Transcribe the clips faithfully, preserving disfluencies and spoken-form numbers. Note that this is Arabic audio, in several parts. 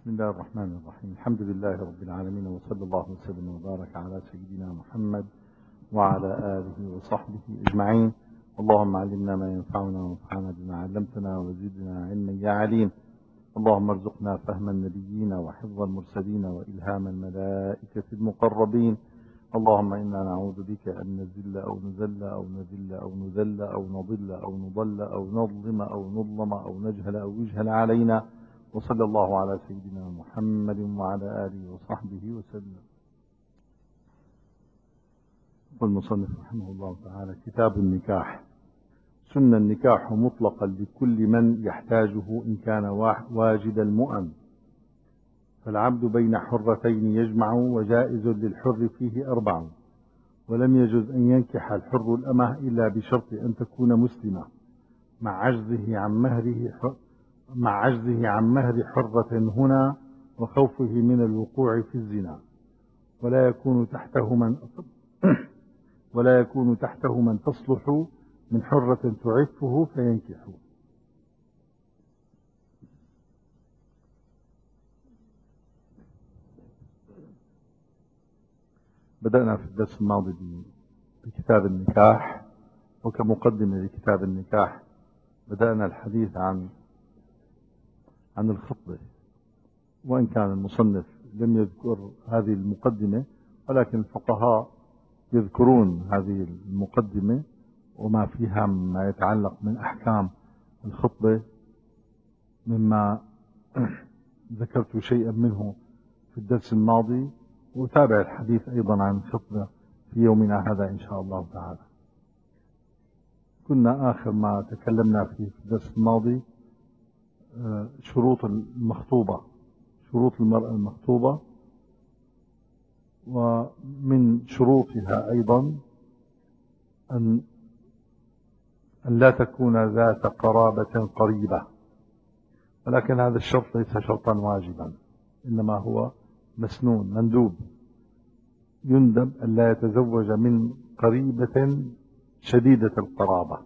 بسم الله الرحمن الرحيم. الحمد لله رب العالمين، وصلى الله وسلم وبارك على سيدنا محمد وعلى آله وصحبه أجمعين. اللهم علمنا ما ينفعنا وانفعنا بما علمتنا وزدنا علما يا عليم. اللهم ارزقنا فهم النبيين وحفظ المرسلين وإلهام الملائكة المقربين. اللهم إنا نعوذ بك أن نزل أو نزل أو نذل أو نذل أو نضل أو نضل أو نظلم أو نظلم أو نجهل أو يجهل علينا. وصلى الله على سيدنا محمد وعلى آله وصحبه وسلم. والمصنف رحمه الله تعالى: كتاب النكاح. سن النكاح مطلقا لكل من يحتاجه إن كان واجد المؤن، فالعبد بين حرتين يجمع، وجائز للحر فيه أربع، ولم يجوز أن ينكح الحر الأمة إلا بشرط أن تكون مسلمة مع عجزه عن مهره مع عجزه عن مهر حرة هنا، وخوفه من الوقوع في الزنا، ولا يكون تحته من ولا يكون تحته من تصلح من حرة تعفه فينكحه. بدأنا في الدرس الماضي بكتاب النكاح، وكمقدمة لكتاب النكاح بدأنا الحديث عن عن الخطبة، وإن كان المصنف لم يذكر هذه المقدمة، ولكن الفقهاء يذكرون هذه المقدمة وما فيها ما يتعلق من أحكام الخطبة، مما ذكرت شيئا منه في الدرس الماضي، وتابع الحديث أيضا عن الخطبة في يومنا هذا إن شاء الله تعالى. كنا آخر ما تكلمنا فيه في الدرس الماضي شروط المخطوبة، شروط المرأة المخطوبة، ومن شروطها أيضا أن أن لا تكون ذات قرابة قريبة، ولكن هذا الشرط ليس شرطا واجبا، إنما هو مسنون مندوب. يندب أن لا يتزوج من قريبة شديدة القرابة،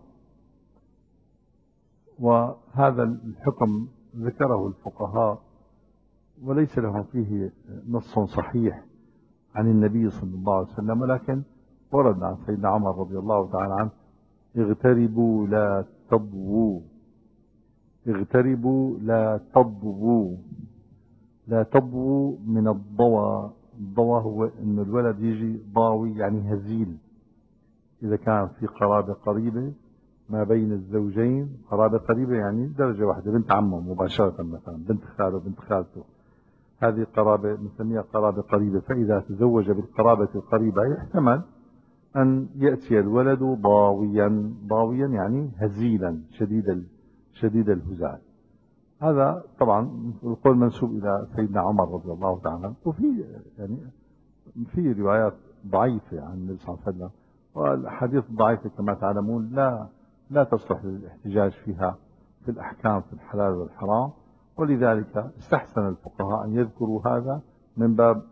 وهذا الحكم ذكره الفقهاء وليس لهم فيه نص صحيح عن النبي صلى الله عليه وسلم، ولكن ورد عن سيدنا عمر رضي الله تعالى عنه: اغتربوا لا تضووا، اغتربوا لا تضووا. لا تضووا من الضوى، الضوى هو أن الولد يجي ضاوي يعني هزيل، إذا كان في قرابة قريبة ما بين الزوجين، قرابة قريبة يعني درجة واحدة، بنت عمه مباشرة، مثلا بنت خاله بنت خالته، هذه قرابة نسميها قرابة قريبة. فإذا تزوج بالقرابة القريبة يحتمل أن يأتي الولد ضاويا، ضاويا يعني هزيلا شديد شديد الهزال. هذا طبعا القول منسوب إلى سيدنا عمر رضي الله تعالى عنه، وفي يعني في روايات ضعيفة عن النبي صلى الله عليه وسلم، والأحاديث الضعيفة كما تعلمون لا لا تصلح للاحتجاج فيها في الأحكام في الحلال والحرام، ولذلك استحسن الفقهاء أن يذكروا هذا من باب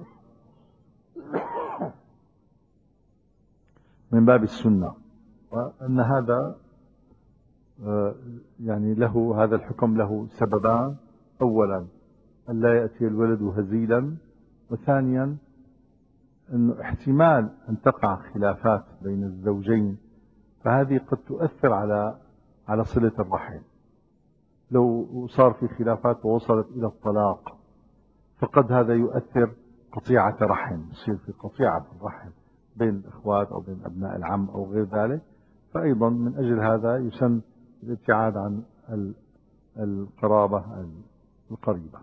من باب السنة، وأن هذا يعني له هذا الحكم له سببان: أولا أن لا يأتي الولد هزيلا، وثانيا أنه احتمال أن تقع خلافات بين الزوجين، فهذه قد تؤثر على على صلة الرحم. لو صار في خلافات ووصلت إلى الطلاق، فقد هذا يؤثر قطيعة رحم، يصير في قطيعة في الرحم بين الإخوات أو بين أبناء العم أو غير ذلك. فأيضا من أجل هذا يسن الابتعاد عن القرابة القريبة.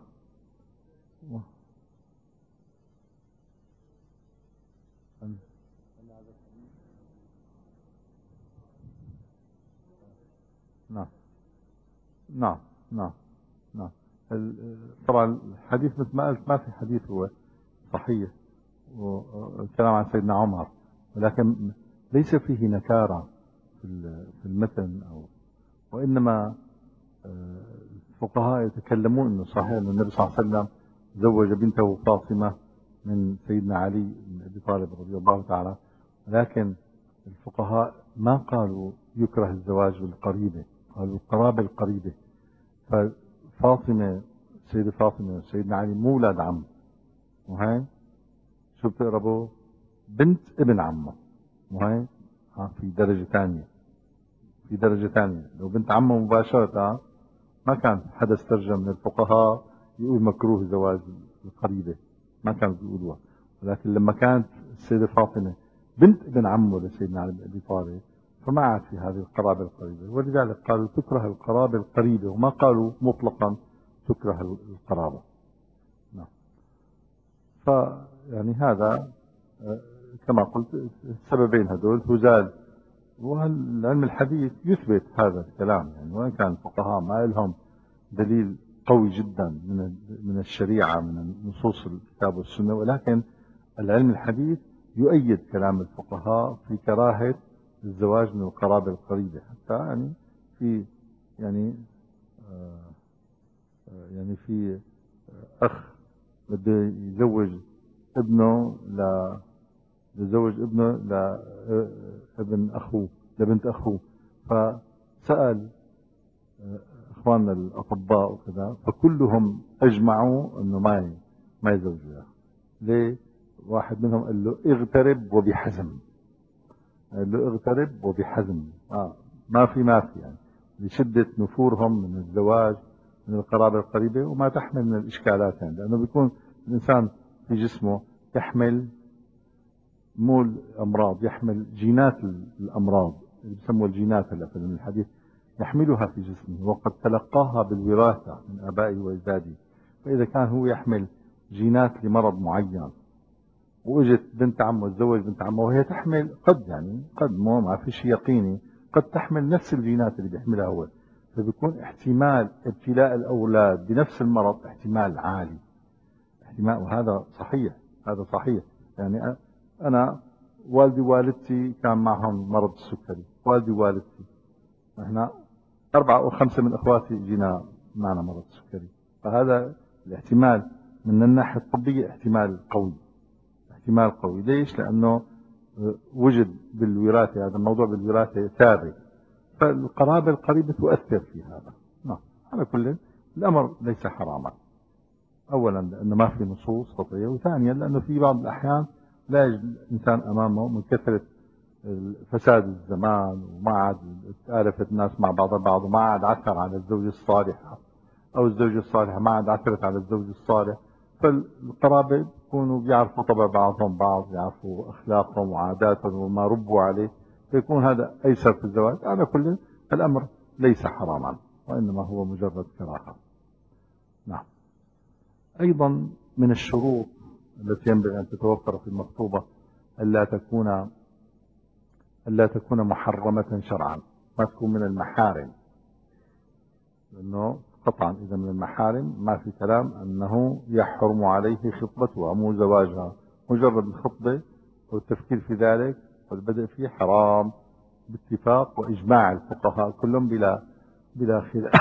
نعم نعم نعم نعم. طبعا الحديث مثل ما قلت ما في حديث هو صحيح، والكلام عن سيدنا عمر، ولكن ليس فيه نكارة في المتن، أو وإنما الفقهاء يتكلمون أنه صحيح أن النبي صلى الله عليه وسلم زوج بنته فاطمة من سيدنا علي بن أبي طالب رضي الله تعالى، لكن الفقهاء ما قالوا يكره الزواج بالقريبة، قالوا القرابة القريبة. ففاطمة السيدة فاطمة وسيدنا علي مو ولاد عم، وهي شو بتقربوا؟ بنت ابن عمه، وهي ها في درجة ثانية، في درجة ثانية. لو بنت عمه مباشرة ما كان حدا استرجى من الفقهاء يقول مكروه زواج القريبة، ما كانوا بيقولوها. ولكن لما كانت السيدة فاطمة بنت ابن عمه لسيدنا علي بن أبي طالب فما عاد في هذه القرابة القريبة، ولذلك قالوا تكره القرابة القريبة، وما قالوا مطلقا تكره القرابة. نعم. فيعني هذا كما قلت السببين هذول تزال، والعلم الحديث يثبت هذا الكلام، يعني وإن كان الفقهاء ما لهم دليل قوي جدا من من الشريعة من نصوص الكتاب والسنة، ولكن العلم الحديث يؤيد كلام الفقهاء في كراهة الزواج من القرابة القريبة. حتى يعني في يعني آه يعني في أخ بده يزوج ابنه ل يزوج ابنه لابن أخوه لبنت أخوه، فسأل اخواننا الاطباء وكذا، فكلهم اجمعوا انه ما ما يزوجوا. ليه؟ واحد منهم قال له اغترب وبحزم، قال له اغترب وبحزم، آه ما في ما في يعني لشدة نفورهم من الزواج من القرابة القريبة، وما تحمل من الاشكالات يعني، لانه بيكون الانسان في جسمه يحمل مو الامراض، يحمل جينات الامراض اللي بسموها الجينات هلا في الحديث، يحملها في جسمه وقد تلقاها بالوراثة من آبائه وأجداده. فإذا كان هو يحمل جينات لمرض معين وإجت بنت عمه تزوج بنت عمه وهي تحمل قد يعني قد مو ما في شيء يقيني قد تحمل نفس الجينات اللي بيحملها هو، فبيكون احتمال ابتلاء الأولاد بنفس المرض احتمال عالي، احتمال. وهذا صحيح، هذا صحيح. يعني أنا والدي ووالدتي كان معهم مرض السكري، والدي ووالدتي احنا أربعة أو خمسة من إخواتي جينا معنا مرض السكري، فهذا الاحتمال من الناحية الطبية احتمال قوي، احتمال قوي. ليش؟ لأنه وجد بالوراثة، هذا الموضوع بالوراثة ثابت، فالقرابة القريبة تؤثر في هذا. نعم. على كل الأمر ليس حراما، أولا لأنه ما في نصوص قطعية، وثانيا لأنه في بعض الأحيان لا يجد الإنسان أمامه من كثرة فساد الزمان، وما عاد تآلفت الناس مع بعض بعض، وما عاد عثر على الزوجة الصالحة أو الزوجة الصالحة ما عاد عثرت على الزوج الصالح، فالقرابة بيكونوا بيعرفوا طبع بعضهم بعض، بيعرفوا أخلاقهم وعاداتهم وما ربوا عليه، فيكون هذا أيسر في الزواج. على كل الأمر ليس حراما، وإنما هو مجرد كراهة. نعم. أيضا من الشروط التي ينبغي أن تتوفر في المخطوبة ألا تكون ألا تكون محرمة شرعا، ما تكون من المحارم، لأنه قطعا إذا من المحارم ما في كلام أنه يحرم عليه خطبتها مو زواجها، مجرد الخطبة والتفكير في ذلك والبدء فيه حرام باتفاق وإجماع الفقهاء كلهم بلا بلا خلاف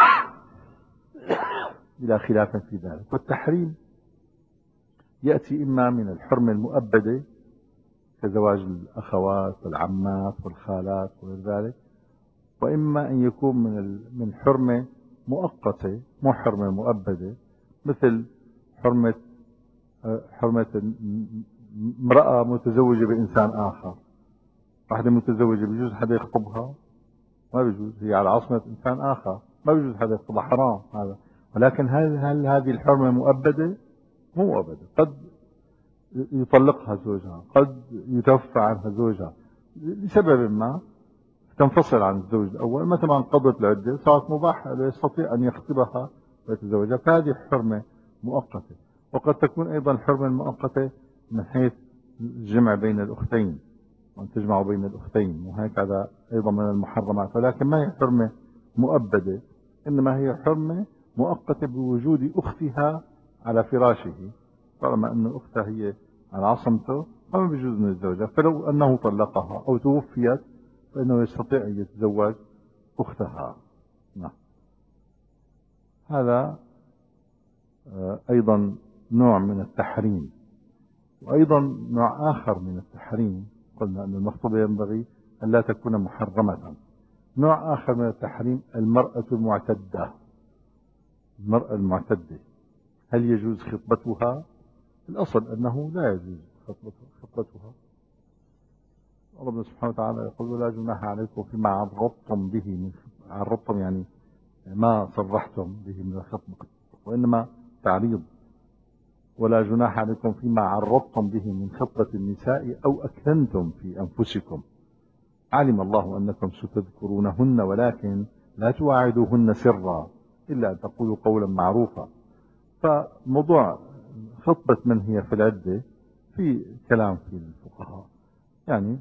بلا خلاف في ذلك. والتحريم يأتي إما من الحرمة المؤبدة كزواج الأخوات والعمات والخالات وغير ذلك، وإما أن يكون من من حرمة مؤقتة مو حرمة مؤبدة، مثل حرمة حرمة امرأة متزوجة بإنسان آخر. واحدة متزوجة بيجوز حدا يخطبها؟ ما بيجوز، هي على عصمة إنسان آخر، ما بيجوز حدا يخطبها، حرام هذا. ولكن هل هل هذه الحرمة مؤبدة؟ مو مؤبدة، قد يطلقها زوجها، قد يتوفى عنها زوجها لسبب ما تنفصل عن الزوج الأول، مثلا قضت العدة صارت مباح يستطيع أن يخطبها ويتزوجها، فهذه حرمة مؤقتة. وقد تكون أيضا الحرمة المؤقتة من حيث الجمع بين الأختين، وأن تجمعوا بين الأختين، وهيك هذا أيضا من المحرمات، ولكن ما هي حرمة مؤبدة، إنما هي حرمة مؤقتة بوجود أختها على فراشه، طالما أن أختها هي على عصمته فما بيجوز من الزوجة، فلو أنه طلقها أو توفيت فإنه يستطيع أن يتزوج أختها. نعم. هذا أيضا نوع من التحريم. وأيضا نوع آخر من التحريم، قلنا أن المخطوبة ينبغي أن لا تكون محرمة. نوع آخر من التحريم المرأة المعتدة، المرأة المعتدة هل يجوز خطبتها؟ الأصل أنه لا يجوز خطبتها. ربنا سبحانه وتعالى يقول ولا جناح عليكم فيما عرضتم به من عرضتم يعني ما صرحتم به من الخطبة، وإنما تعريض. ولا جناح عليكم فيما عرضتم به من خطبة النساء أو أكننتم في أنفسكم علم الله أنكم ستذكرونهن ولكن لا تواعدوهن سرا إلا أن تقولوا قولا معروفا. فموضوع خطبة من هي في العدة في كلام في الفقهاء، يعني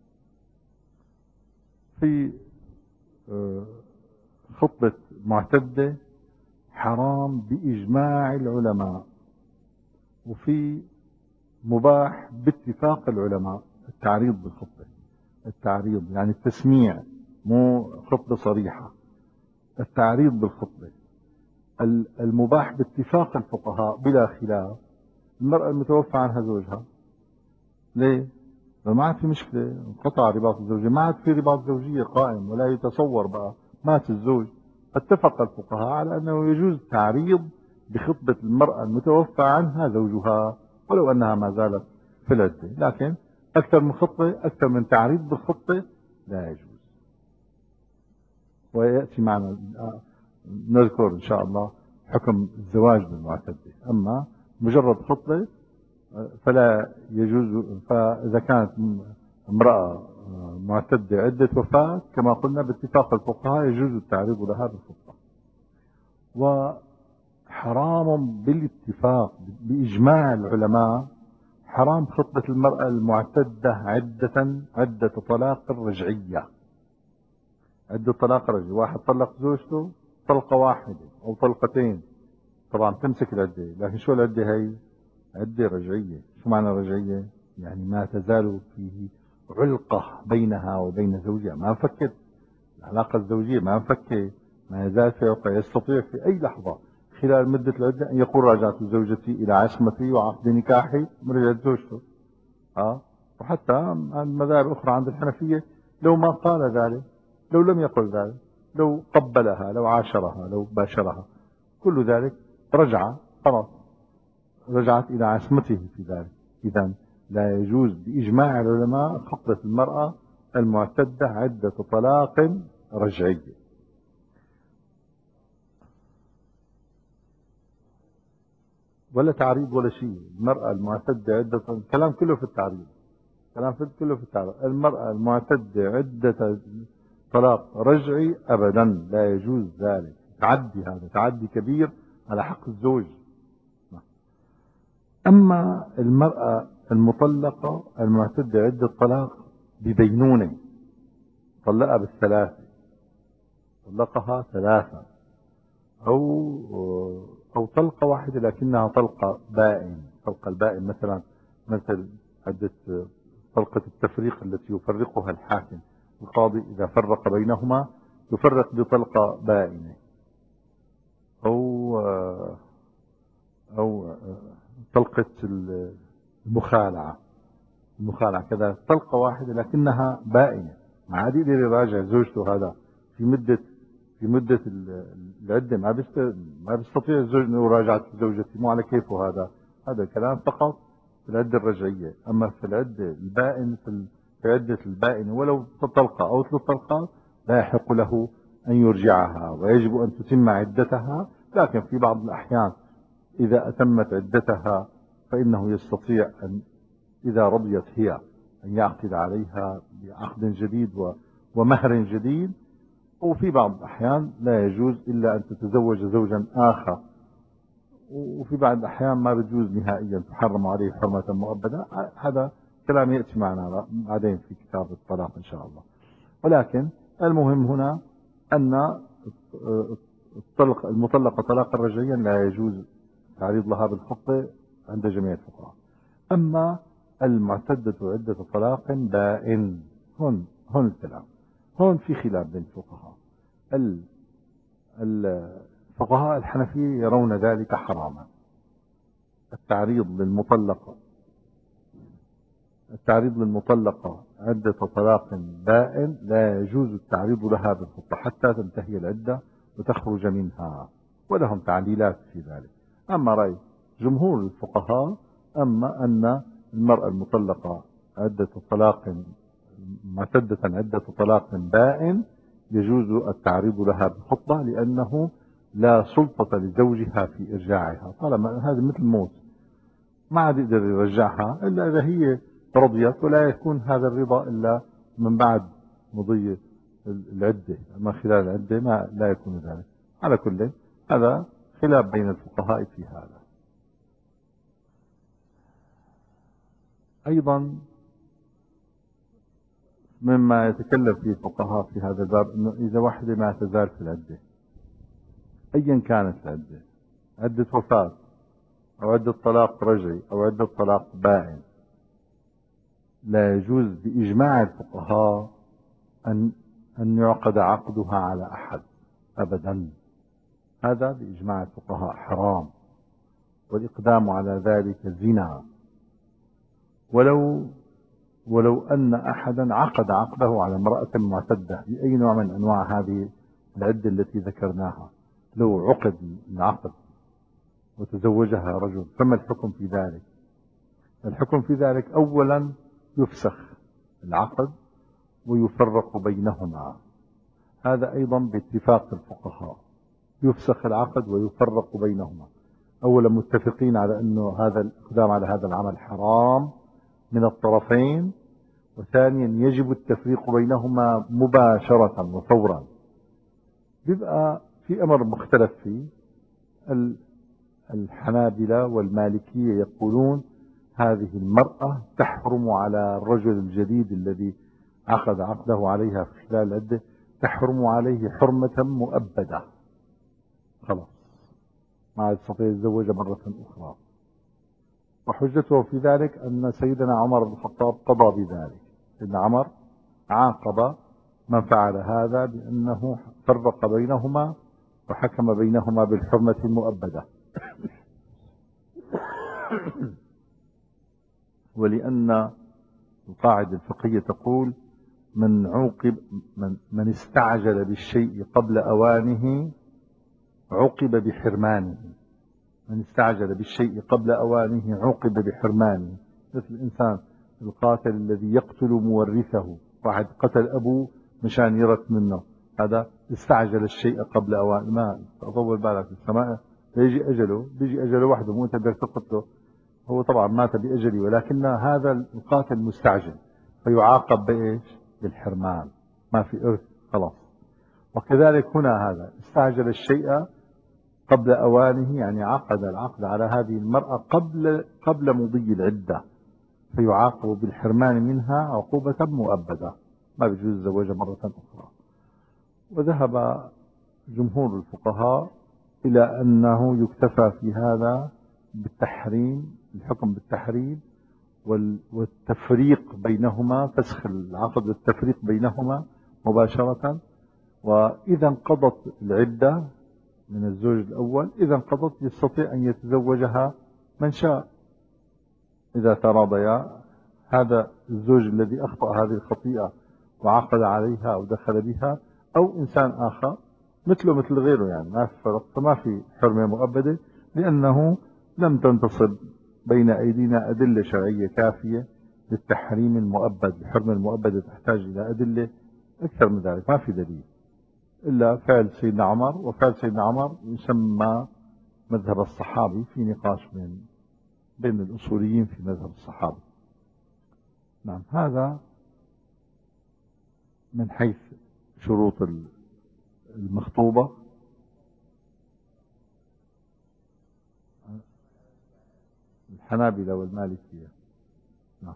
في خطبة معتدة حرام بإجماع العلماء، وفي مباح باتفاق العلماء التعريض بالخطبة. التعريض يعني التسميع، مو خطبة صريحة، التعريض بالخطبة. المباح باتفاق الفقهاء بلا خلاف المرأة المتوفى عنها زوجها. ليه؟ ما عاد في مشكلة، انقطع رباط الزوجية، ما عاد في رباط زوجية قائم ولا يتصور بقى مات الزوج. اتفق الفقهاء على أنه يجوز تعريض بخطبة المرأة المتوفى عنها زوجها ولو أنها ما زالت في العدة، لكن أكثر من خطبة، أكثر من تعريض بالخطبة لا يجوز. ويأتي معنا نذكر إن شاء الله حكم الزواج بالمعتدة. أما مجرد خطبة فلا يجوز. فإذا كانت امرأة معتدة عدة وفاة كما قلنا باتفاق الفقهاء يجوز التعريض لها بالخطبة. وحرام بالاتفاق بإجماع العلماء حرام خطبة المرأة المعتدة عدة عدة طلاق رجعية. عدة طلاق رجعية، واحد طلق زوجته طلقة واحدة أو طلقتين، طبعا تمسك العدة، لكن شو العدة هي؟ عدة رجعية. شو معنى رجعية؟ يعني ما تزال فيه علقة بينها وبين زوجها، ما انفكت العلاقة الزوجية، ما انفكت، ما يزال في علقة. يستطيع في أي لحظة خلال مدة العدة أن يقول راجعت زوجتي إلى عصمتي وعقد نكاحي، رجعت زوجته. ها؟ وحتى المذاهب الأخرى عند الحنفية لو ما قال ذلك، لو لم يقل ذلك، لو قبلها، لو عاشرها، لو باشرها، كل ذلك رجع، خلاص رجعت إلى عصمته في ذلك. إذا لا يجوز بإجماع العلماء خطبة المرأة المعتدة عدة طلاق رجعية. ولا تعريض ولا شيء. المرأة المعتدة عدة، الكلام كله في التعريض، الكلام كله في التعريض. المرأة المعتدة عدة طلاق رجعي أبدا لا يجوز ذلك. تعدي، هذا تعدي كبير على حق الزوج. أما المرأة المطلقة المعتدة عدة طلاق ببينونة، طلقها بالثلاثة، طلقها ثلاثة أو أو طلقة واحدة لكنها طلقة بائن. طلقة البائن مثلا مثل عدة طلقة التفريق التي يفرقها الحاكم، القاضي إذا فرق بينهما يفرق بطلقة بائنة، أو أو طلقة المخالعة. المخالعة كذا طلقة واحدة لكنها بائنة، ما عاد يقدر يراجع زوجته هذا في مدة في مدة العدة. ما بيست ما بيستطيع الزوج انه يراجع زوجتي، مو على كيفه هذا. هذا الكلام فقط في العدة الرجعية. اما في العدة البائن، في عدة البائن ولو طلقة او ثلاث طلقات لا يحق له ان يرجعها ويجب ان تتم عدتها. لكن في بعض الاحيان اذا اتمت عدتها فانه يستطيع ان إذا رضيت هي أن يعقد عليها بعقد جديد ومهر جديد. وفي بعض الأحيان لا يجوز إلا أن تتزوج زوجا آخر، وفي بعض الأحيان ما بيجوز نهائيا، تحرم عليه حرمة مؤبدة. هذا كلام يأتي معنا بعدين في كتاب الطلاق إن شاء الله. ولكن المهم هنا أن الطلق المطلقة طلاقا رجعيا لا يجوز تعريض لها بالخطبة عند جميع الفقهاء. أما المعتدة عدة طلاق بائن، هون هون الكلام، هون في خلاف بين الفقهاء. الفقهاء الحنفية يرون ذلك حراما. التعريض للمطلقة التعريض للمطلقة عدة طلاق بائن لا يجوز التعريض لها بالخطبة حتى تنتهي العدة وتخرج منها، ولهم تعليلات في ذلك. أما رأي جمهور الفقهاء أما أن المرأة المطلقة عدة طلاق معتدة عدة طلاق بائن يجوز التعريض لها بالخطبة، لأنه لا سلطة لزوجها في إرجاعها، طالما هذا مثل الموت ما عاد يقدر يرجعها إلا إذا هي رضيت، ولا يكون هذا الرضا إلا من بعد مضي العدة، أما خلال العدة ما لا يكون ذلك. على كل هذا خلاف بين الفقهاء في هذا. أيضا مما يتكلم فيه الفقهاء في هذا الباب أنه إذا واحدة ما تزال في العدة أيا كانت العدة، عدة وفاة أو عدة طلاق رجعي أو عدة طلاق بائن، لا يجوز بإجماع الفقهاء أن أن يعقد عقدها على أحد أبدا. هذا بإجماع الفقهاء حرام، والإقدام على ذلك زنا، ولو ولو أن أحدا عقد عقده على امرأة معتدة بأي نوع من أنواع هذه العدة التي ذكرناها، لو عقد العقد وتزوجها رجل، فما الحكم في ذلك؟ الحكم في ذلك أولا يفسخ العقد ويفرق بينهما، هذا أيضا باتفاق الفقهاء، يفسخ العقد ويفرق بينهما. أولا متفقين على أنه هذا الإقدام على هذا العمل حرام من الطرفين، وثانيا يجب التفريق بينهما مباشرة وفورا. بيبقى في أمر مختلف فيه، الحنابلة والمالكية يقولون هذه المرأة تحرم على الرجل الجديد الذي عقد عقده عليها في خلال العدة، تحرم عليه حرمة مؤبدة، خلاص ما يستطيع يتزوج مرة أخرى. وحجته في ذلك أن سيدنا عمر بن الخطاب قضى بذلك. سيدنا عمر عاقب من فعل هذا بأنه فرق بينهما وحكم بينهما بالحرمة المؤبدة. ولأن القاعدة الفقهية تقول من عوقب من, من استعجل بالشيء قبل أوانه عوقب بحرمانه، من استعجل بالشيء قبل أوانه عوقب بحرمانه. مثل الإنسان القاتل الذي يقتل مورثه، واحد قتل أبوه مشان يرث منه، هذا استعجل الشيء قبل أوانه، ما تطول بالك في السماء يجي أجله، بيجي أجله وحده مو أنت بدك تقتله، هو طبعا مات بأجله، ولكن هذا القاتل مستعجل فيعاقب بإيش؟ بالحرمان، ما في إرث خلاص. وكذلك هنا هذا استعجل الشيء قبل أوانه، يعني عقد العقد على هذه المرأة قبل قبل مضي العدة، فيعاقب بالحرمان منها عقوبة مؤبدة، ما بيجوز الزواج مرة أخرى. وذهب جمهور الفقهاء إلى أنه يكتفى في هذا بالتحريم، الحكم بالتحريم والتفريق بينهما، فسخ العقد والتفريق بينهما مباشرة. وإذا انقضت العدة من الزوج الأول، إذا انقضت يستطيع أن يتزوجها من شاء إذا تراضيا. هذا الزوج الذي أخطأ هذه الخطيئة وعقد عليها أو دخل بها، أو إنسان آخر مثله مثل غيره، يعني ما في فرق، فما في حرمة مؤبدة، لأنه لم تنتصب بين أيدينا أدلة شرعية كافية للتحريم المؤبد. الحرمة المؤبدة تحتاج إلى أدلة أكثر من ذلك، ما في دليل إلا فعل سيدنا عمر، وفعل سيدنا عمر يسمى مذهب الصحابي، في نقاش بين بين الأصوليين في مذهب الصحابي. نعم، هذا من حيث شروط المخطوبة. الحنابلة والمالكية. نعم.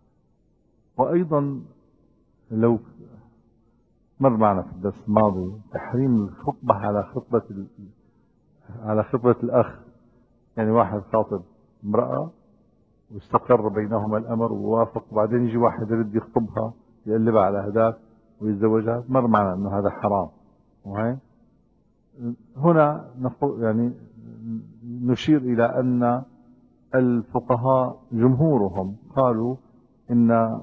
وأيضا لو مر معنا في الدرس الماضي تحريم الخطبة على خطبة على خطبة الأخ، يعني واحد خاطب امرأة واستقر بينهما الأمر ووافق، وبعدين يجي واحد يرد يخطبها يقلبها على هداك ويتزوجها، مر معنا أنه هذا حرام. وهي هنا نقول يعني نشير إلى أن الفقهاء جمهورهم قالوا إن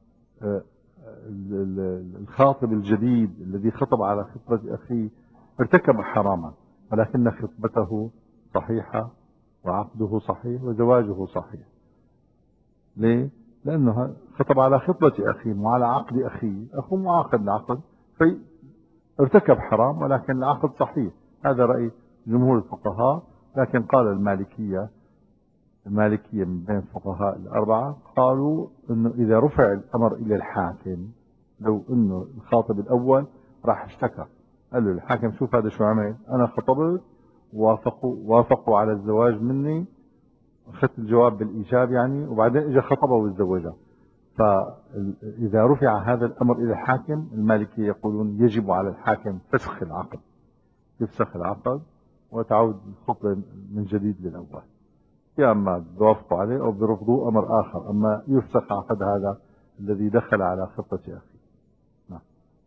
الخاطب الجديد الذي خطب على خطبة أخيه ارتكب حراما، ولكن خطبته صحيحة وعقده صحيح وزواجه صحيح. ليه؟ لأنه خطب على خطبة أخيه وعلى عقد أخيه، أخوه معاقد العقد فارتكب حرام ولكن العقد صحيح. هذا رأي جمهور الفقهاء. لكن قال المالكية المالكية من بين الفقهاء الأربعة قالوا أنه إذا رفع الأمر إلى الحاكم، لو أنه الخاطب الأول راح اشتكى قال له الحاكم شوف هذا شو عمل، أنا خطبت وافقوا وافقوا على الزواج مني، أخذت الجواب بالإيجاب يعني، وبعدين إجا خطبه وتزوجها. فإذا رفع هذا الأمر إلى الحاكم، المالكية يقولون يجب على الحاكم فسخ العقد، يفسخ العقد وتعود الخطبة من جديد للأول. يا اما بيوافقوا عليه او بيرفضوا امر اخر، اما يفسخ عقد هذا الذي دخل على خطة اخيه. نعم.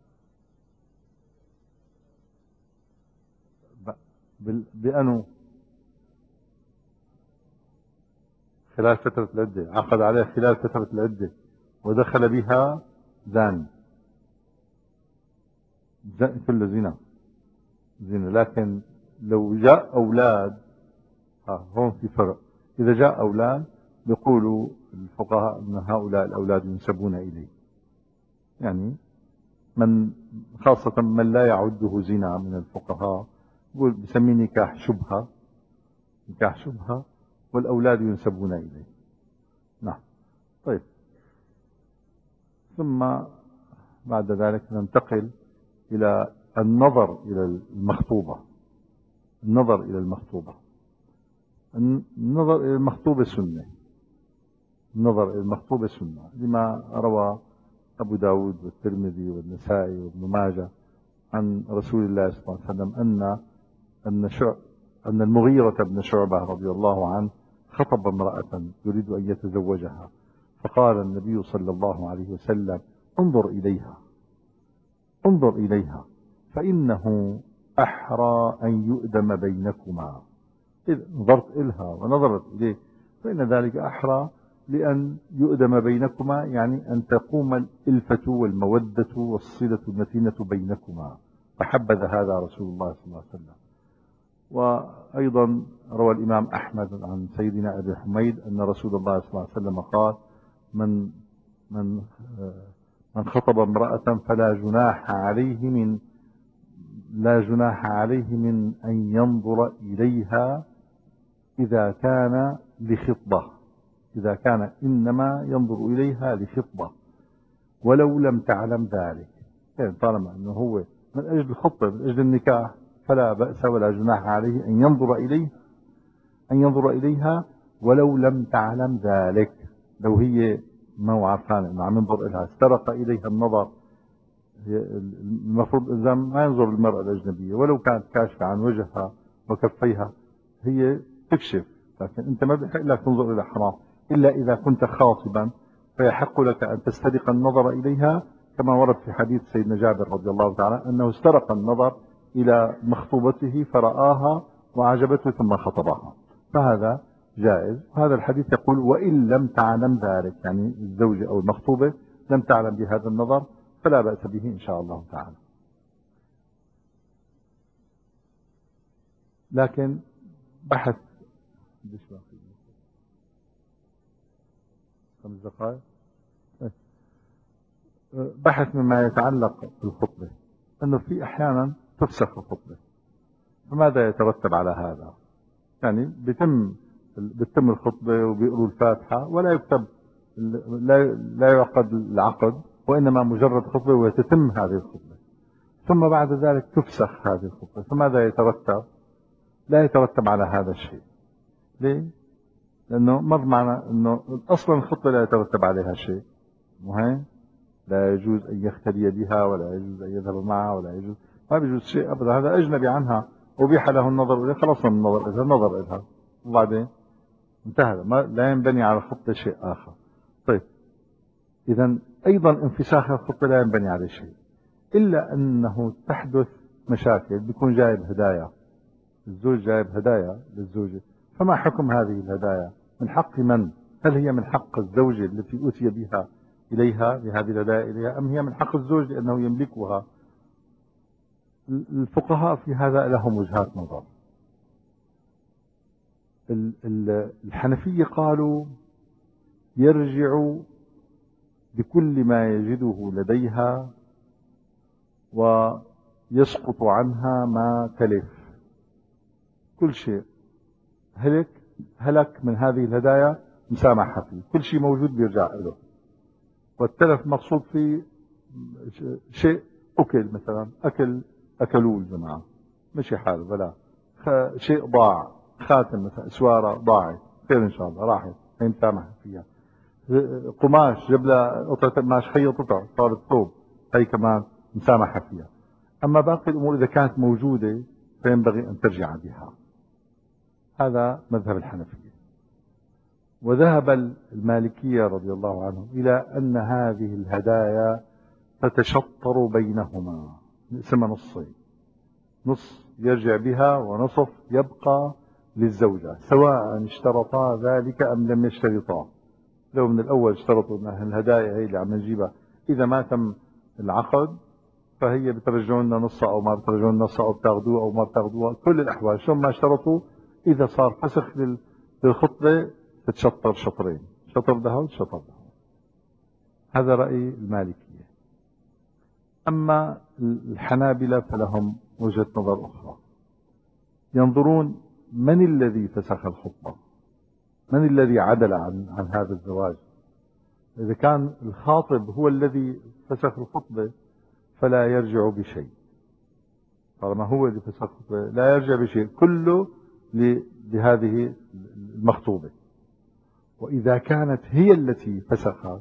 بأنه خلال فترة العدة، عقد عليه خلال فترة العدة ودخل بها زاني، كل زنا زنا. لكن لو جاء اولاد، ها هون في فرق. اذا جاء اولاد بيقولوا الفقهاء ان هؤلاء الاولاد ينسبون اليه، يعني من خاصة من لا يعده زنا من الفقهاء يقول بسميه نكاح شبهة، نكاح شبهة والأولاد ينسبون إليه. نعم. طيب، ثم بعد ذلك ننتقل إلى النظر إلى المخطوبة. النظر إلى المخطوبة النظر إلى المخطوبة سنة. النظر إلى المخطوبة سنة لما روى أبو داود والترمذي والنسائي وابن ماجه عن رسول الله صلى الله عليه وسلم أن أن شع... أن المغيرة بن شعبة رضي الله عنه خطب امرأة يريد أن يتزوجها، فقال النبي صلى الله عليه وسلم انظر إليها انظر إليها فإنه أحرى أن يؤدم بينكما. إذا نظرت إلها ونظرت إليه فإن ذلك أحرى لأن يؤدم بينكما، يعني أن تقوم الإلفة والمودة والصلة المتينة بينكما. فحبذ هذا رسول الله صلى الله عليه وسلم. وأيضا روى الإمام أحمد عن سيدنا أبي حميد أن رسول الله صلى الله عليه وسلم قال من من من خطب امرأة فلا جناح عليه من لا جناح عليه من أن ينظر إليها إذا كان لخطبة، إذا كان إنما ينظر إليها لخطبة ولو لم تعلم ذلك. يعني طالما أنه هو من أجل الخطبة من أجل النكاح فلا بأس ولا جناح عليه أن ينظر إليه أن ينظر إليها ولو لم تعلم ذلك. لو هي ما هو عارفان أنه عم ينظر إليها استرق إليها النظر، المفروض إذا ما ينظر المرأة الأجنبية ولو كانت كاشفة عن وجهها وكفيها هي تكشف، لكن أنت ما بحق لك تنظر إلى حرام إلا إذا كنت خاطبا، فيحق لك أن تسترق النظر إليها كما ورد في حديث سيدنا جابر رضي الله تعالى أنه استرق النظر إلى مخطوبته فرآها وعجبته ثم خطبها، فهذا جائز. هذا الحديث يقول وإن لم تعلم ذلك، يعني الزوجة أو المخطوبة لم تعلم بهذا النظر فلا بأس به إن شاء الله تعالى. لكن بحث خمس دقائق بحث مما يتعلق بالخطبة أنه في أحيانا تفسخ الخطبة، فماذا يترتب على هذا؟ يعني بتم بتم الخطبة وبيقروا الفاتحة ولا يكتب لا لا يعقد العقد، وإنما مجرد خطبة وتتم هذه الخطبة، ثم بعد ذلك تفسخ هذه الخطبة، فماذا يترتب؟ لا يترتب على هذا الشيء. ليه؟ لأنه مر معنا أنه أصلا الخطبة لا يترتب عليها شيء مهم، لا يجوز أن يختلي بها ولا يجوز أن يذهب معها ولا يجوز، ما بيجوز شيء أبدا، هذا أجنبي عنها أبيح له النظر إليه، خلصنا من النظر إليها، النظر إليها وبعدين انتهى، ما لا ينبني على الخطبة شيء آخر. طيب، إذا أيضا انفساخ الخطبة لا ينبني عليه شيء إلا أنه تحدث مشاكل، بيكون جايب هدايا، الزوج جايب هدايا للزوجة، فما حكم هذه الهدايا؟ من حق من؟ هل هي من حق الزوجة التي أتي بها إليها بهذه الهدايا إليها، أم هي من حق الزوج لأنه يملكها؟ الفقهاء في هذا لهم وجهات نظر. ال- ال- الحنفية قالوا يرجع بكل ما يجده لديها ويسقط عنها ما تلف. كل شيء هلك هلك من هذه الهدايا مسامحة فيه، كل شيء موجود بيرجع له. والتلف مقصود فيه شيء أكل، مثلا أكل أكلوه الجماعة مشي حاله، بلا خ- شيء ضاع، خاتم مثلا سوارة ضاعت، خير إن شاء الله راحت، هي مسامحة فيها. قماش جاب لها قطعة قماش خيطتها صارت ثوب، هي كمان مسامحة فيها. أما باقي الأمور إذا كانت موجودة فينبغي أن ترجع بها. هذا مذهب الحنفية. وذهب المالكية رضي الله عنهم إلى أن هذه الهدايا تتشطر بينهما، نقسمها نصين، نص يرجع بها ونصف يبقى للزوجة، سواء اشترطا ذلك أم لم يشترطا. لو من الأول اشترطوا أن الهدايا هي اللي عم نجيبها، إذا ما تم العقد فهي بترجعوا لنا نصها أو ما بترجعوا لنا نصها، أو بتاخذوها أو ما بتاخذوها، كل الأحوال شو ما اشترطوا إذا صار فسخ لل- للخطبة تتشطر شطرين، شطر ده وشطر ده. هذا رأي المالكية. أما الحنابلة فلهم وجهة نظر أخرى، ينظرون من الذي فسخ الخطبة، من الذي عدل عن, عن هذا الزواج. إذا كان الخاطب هو الذي فسخ الخطبة فلا يرجع بشيء، طالما هو اللي فسخ الخطبة لا يرجع بشيء، كله لهذه المخطوبة. وإذا كانت هي التي فسخت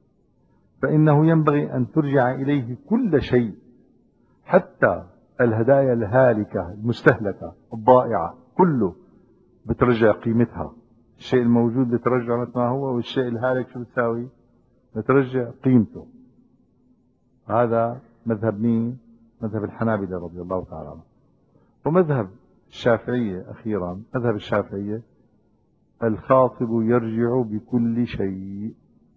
فإنه ينبغي أن ترجع إليه كل شيء، حتى الهدايا الهالكة المستهلكة الضائعة كله بترجع قيمتها. الشيء الموجود بترجع مثل ما هو، والشيء الهالك شو بتساوي؟ بترجع قيمته. هذا مذهب مين؟ مذهب الحنابلة رضي الله تعالى عنهم. ومذهب الشافعية أخيرا، مذهب الشافعية الخاطب يرجع بكل شيء،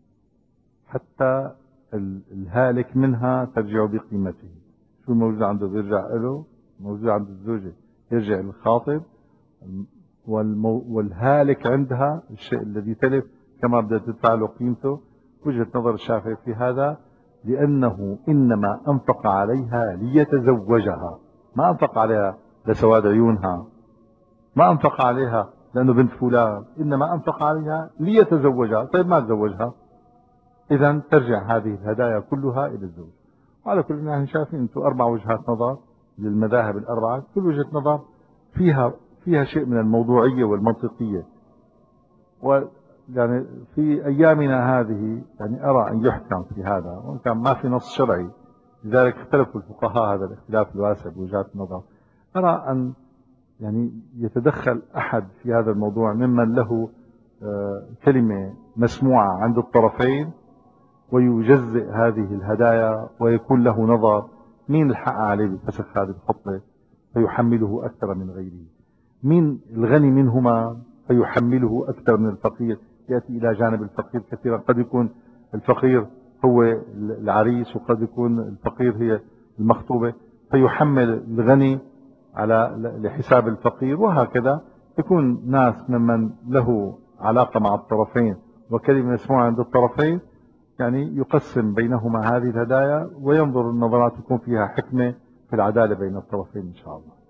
حتى الهالك منها ترجع بقيمته. شو الموجود عنده بيرجع له، موجود عند الزوجة يرجع للخاطب، والمو والهالك عندها الشيء الذي تلف كما بدها تدفع له قيمته. وجهة نظر الشافعي في هذا لأنه إنما أنفق عليها ليتزوجها، ما أنفق عليها لسواد عيونها، ما أنفق عليها لأنه بنت فلان، إنما أنفق عليها ليتزوجها. طيب ما تزوجها، إذا ترجع هذه الهدايا كلها إلى الزوج. وعلى كل نحن شايفين أنتم أربع وجهات نظر للمذاهب الأربعة، كل وجهة نظر فيها فيها شيء من الموضوعية والمنطقية. ويعني في أيامنا هذه يعني أرى أن يحكم في هذا، وإن كان ما في نص شرعي، لذلك اختلفوا الفقهاء هذا الاختلاف الواسع بوجهات النظر. أرى أن يعني يتدخل أحد في هذا الموضوع ممن له آه، كلمة مسموعة عند الطرفين، ويجزئ هذه الهدايا ويكون له نظر مين الحق عليه بفسخ هذه الخطبة فيحمله أكثر من غيره، مين الغني منهما فيحمله أكثر من الفقير. يأتي إلى جانب الفقير كثيرا، قد يكون الفقير هو العريس وقد يكون الفقير هي المخطوبة، فيحمل الغني على لحساب الفقير، وهكذا يكون ناس ممن له علاقة مع الطرفين وكلمة مسموعة عند الطرفين، يعني يقسم بينهما هذه الهدايا وينظر النظرات يكون فيها حكمة في العدالة بين الطرفين إن شاء الله.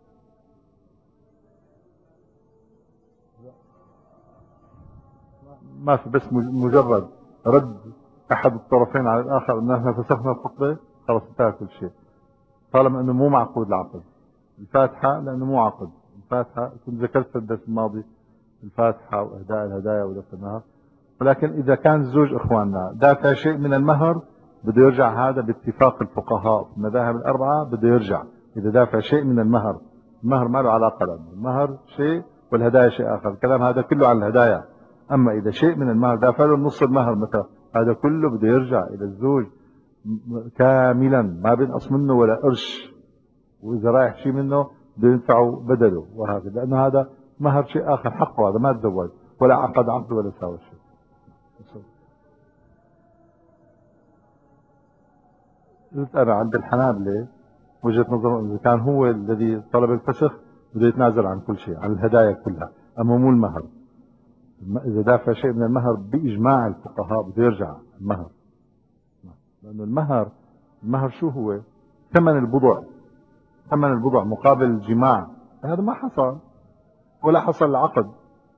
ما في بس مجرد رد أحد الطرفين على الآخر أن احنا فسخنا الخطبة، خلص انتهى كل شيء، طالما أنه مو معقود العقد. الفاتحة لأنه مو عقد، الفاتحة كنت ذكرت في الدرس الماضي الفاتحة وإهداء الهدايا ودفنها. ولكن إذا كان الزوج إخواننا دافع شيء من المهر بده يرجع، هذا باتفاق الفقهاء في المذاهب الأربعة بده يرجع. إذا دافع شيء من المهر، المهر ما له علاقة لأنه المهر شيء والهدايا شيء آخر، الكلام هذا كله عن الهدايا. أما إذا شيء من المهر دافع له نص المهر مثلا، هذا كله بده يرجع إلى الزوج كاملا، ما بينقص منه ولا قرش، وإذا رايح شيء منه بده يدفعه بدله، وهكذا، لأنه هذا مهر شيء آخر، حقه هذا، ما تزوج ولا عقد عقد ولا ساوى شيء. قلت أنا عند الحنابلة وجهة نظر إذا كان هو الذي طلب الفسخ بده يتنازل عن كل شيء، عن الهدايا كلها. أما مو المهر. إذا دافع شيء من المهر بإجماع الفقهاء بده يرجع المهر، لأنه المهر المهر شو هو؟ ثمن البضع، ثمن البضع مقابل الجماع، هذا ما حصل ولا حصل العقد.